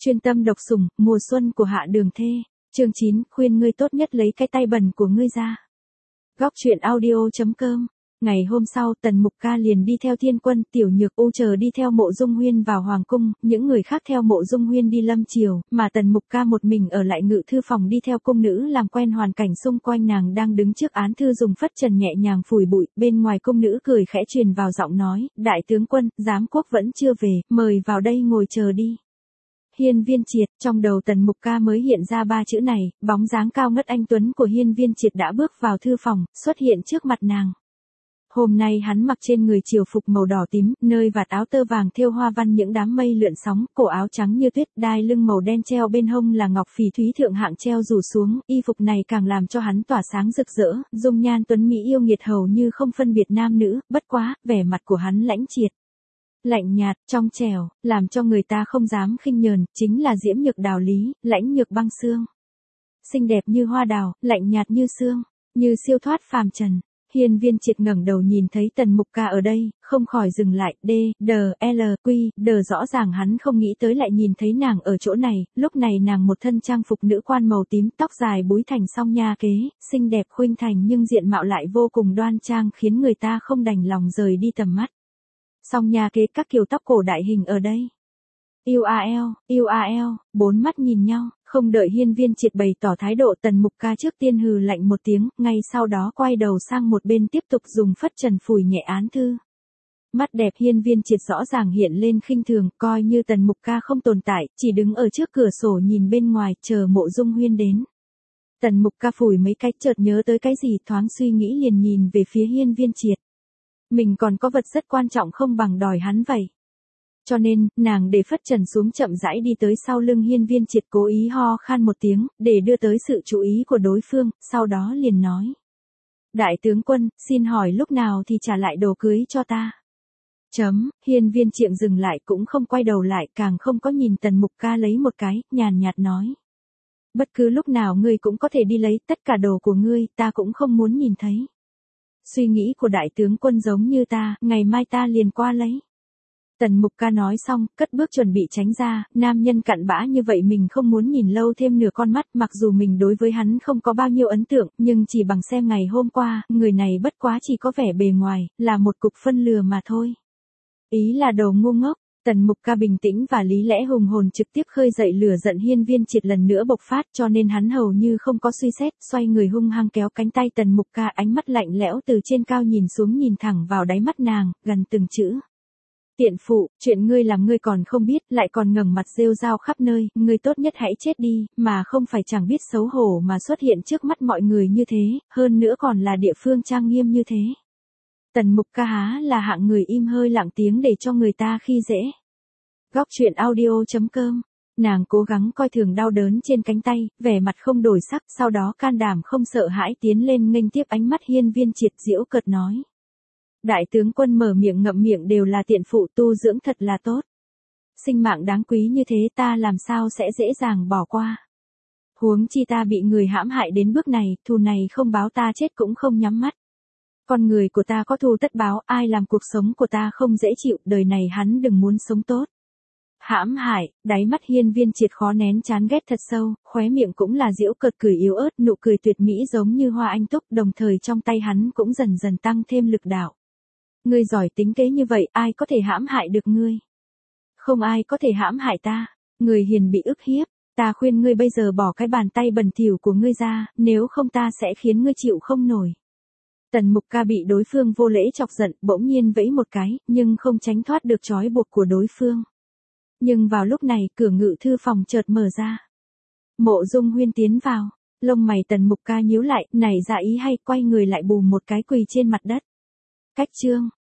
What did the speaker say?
Chuyên tâm độc sủng, mùa xuân của Hạ Đường Thê. Chương 9, khuyên ngươi tốt nhất lấy cái tay bẩn của ngươi ra. Góc truyện audio.com. Ngày hôm sau, Tần Mục Ca liền đi theo Thiên Quân, Tiểu Nhược U chờ đi theo Mộ Dung Huyên vào hoàng cung, những người khác theo Mộ Dung Huyên đi lâm triều, mà Tần Mục Ca một mình ở lại ngự thư phòng đi theo cung nữ làm quen hoàn cảnh xung quanh. Nàng đang đứng trước án thư dùng phất trần nhẹ nhàng phủi bụi, bên ngoài cung nữ cười khẽ truyền vào giọng nói, đại tướng quân, giám quốc vẫn chưa về, mời vào đây ngồi chờ đi. Hiên Viên Triệt, trong đầu Tần Mục Ca mới hiện ra ba chữ này, bóng dáng cao ngất anh tuấn của Hiên Viên Triệt đã bước vào thư phòng, xuất hiện trước mặt nàng. Hôm nay hắn mặc trên người triều phục màu đỏ tím, nơi vạt áo tơ vàng thêu hoa văn những đám mây lượn sóng, cổ áo trắng như tuyết, đai lưng màu đen treo bên hông là ngọc phỉ thúy thượng hạng treo rủ xuống, y phục này càng làm cho hắn tỏa sáng rực rỡ, dung nhan tuấn mỹ yêu nghiệt hầu như không phân biệt nam nữ, bất quá, vẻ mặt của hắn lãnh triệt, lạnh nhạt, trong trẻo, làm cho người ta không dám khinh nhờn, chính là Diễm Nhược Đào Lý, Lãnh Nhược Băng Xương. Xinh đẹp như hoa đào, lạnh nhạt như sương, như siêu thoát phàm trần. Hiên Viên Triệt ngẩng đầu nhìn thấy Tần Mục Ca ở đây, không khỏi dừng lại, rõ ràng hắn không nghĩ tới lại nhìn thấy nàng ở chỗ này, lúc này nàng một thân trang phục nữ quan màu tím, tóc dài búi thành song nha kế, xinh đẹp khuynh thành nhưng diện mạo lại vô cùng đoan trang khiến người ta không đành lòng rời đi tầm mắt. Song nha kế các kiểu tóc cổ đại hình ở đây. Yêu a eo, bốn mắt nhìn nhau, không đợi Hiên Viên Triệt bày tỏ thái độ, Tần Mục Ca trước tiên hừ lạnh một tiếng, ngay sau đó quay đầu sang một bên tiếp tục dùng phất trần phủi nhẹ án thư. Mắt đẹp Hiên Viên Triệt rõ ràng hiện lên khinh thường, coi như Tần Mục Ca không tồn tại, chỉ đứng ở trước cửa sổ nhìn bên ngoài, chờ Mộ Dung Huyên đến. Tần Mục Ca phủi mấy cái chợt nhớ tới cái gì, thoáng suy nghĩ liền nhìn về phía Hiên Viên Triệt. Mình còn có vật rất quan trọng không bằng đòi hắn vậy. Cho nên, nàng để phất trần xuống chậm rãi đi tới sau lưng Hiên Viên Triệt, cố ý ho khan một tiếng, để đưa tới sự chú ý của đối phương, sau đó liền nói. Đại tướng quân, xin hỏi lúc nào thì trả lại đồ cưới cho ta? Hiên Viên Triệt dừng lại cũng không quay đầu lại, càng không có nhìn Tần Mục Ca lấy một cái, nhàn nhạt nói. Bất cứ lúc nào ngươi cũng có thể đi lấy, tất cả đồ của ngươi, ta cũng không muốn nhìn thấy. Suy nghĩ của đại tướng quân giống như ta, ngày mai ta liền qua lấy. Tần Mục Ca nói xong, cất bước chuẩn bị tránh ra, nam nhân cặn bã như vậy mình không muốn nhìn lâu thêm nửa con mắt, mặc dù mình đối với hắn không có bao nhiêu ấn tượng, nhưng chỉ bằng xem ngày hôm qua, người này bất quá chỉ có vẻ bề ngoài, là một cục phân lừa mà thôi. Ý là đồ ngu ngốc. Tần Mục Ca bình tĩnh và lý lẽ hùng hồn trực tiếp khơi dậy lửa giận Hiên Viên Triệt lần nữa bộc phát, cho nên hắn hầu như không có suy xét, xoay người hung hăng kéo cánh tay Tần Mục Ca, ánh mắt lạnh lẽo từ trên cao nhìn xuống, nhìn thẳng vào đáy mắt nàng, gần từng chữ. Tiện phụ, chuyện ngươi làm ngươi còn không biết, lại còn ngẩng mặt rêu rao khắp nơi, ngươi tốt nhất hãy chết đi, mà không phải chẳng biết xấu hổ mà xuất hiện trước mắt mọi người như thế, hơn nữa còn là địa phương trang nghiêm như thế. Tần Mục Ca há là hạng người im hơi lặng tiếng để cho người ta khi dễ. Góc truyện audio.com. Nàng cố gắng coi thường đau đớn trên cánh tay, vẻ mặt không đổi sắc, sau đó can đảm không sợ hãi tiến lên nghênh tiếp ánh mắt Hiên Viên Triệt, giễu cợt nói. Đại tướng quân mở miệng ngậm miệng đều là tiện phụ, tu dưỡng thật là tốt. Sinh mạng đáng quý như thế ta làm sao sẽ dễ dàng bỏ qua. Huống chi ta bị người hãm hại đến bước này, thù này không báo ta chết cũng không nhắm mắt. Con người của ta có thù tất báo, ai làm cuộc sống của ta không dễ chịu, đời này hắn đừng muốn sống tốt. Hãm hại, đáy mắt Hiên Viên Triệt khó nén chán ghét thật sâu, khóe miệng cũng là giễu cợt cười yếu ớt, nụ cười tuyệt mỹ giống như hoa anh túc, đồng thời trong tay hắn cũng dần dần tăng thêm lực đạo. Ngươi giỏi tính kế như vậy, ai có thể hãm hại được ngươi? Không ai có thể hãm hại ta, người hiền bị ức hiếp, ta khuyên ngươi bây giờ bỏ cái bàn tay bẩn thỉu của ngươi ra, nếu không ta sẽ khiến ngươi chịu không nổi. Tần Mục Ca bị đối phương vô lễ chọc giận, bỗng nhiên vẫy một cái, nhưng không tránh thoát được trói buộc của đối phương. Nhưng vào lúc này, cửa ngự thư phòng chợt mở ra. Mộ Dung Huyên tiến vào, lông mày Tần Mục Ca nhíu lại, nảy ra ý hay, quay người lại bùm một cái quỳ trên mặt đất. Cách chương,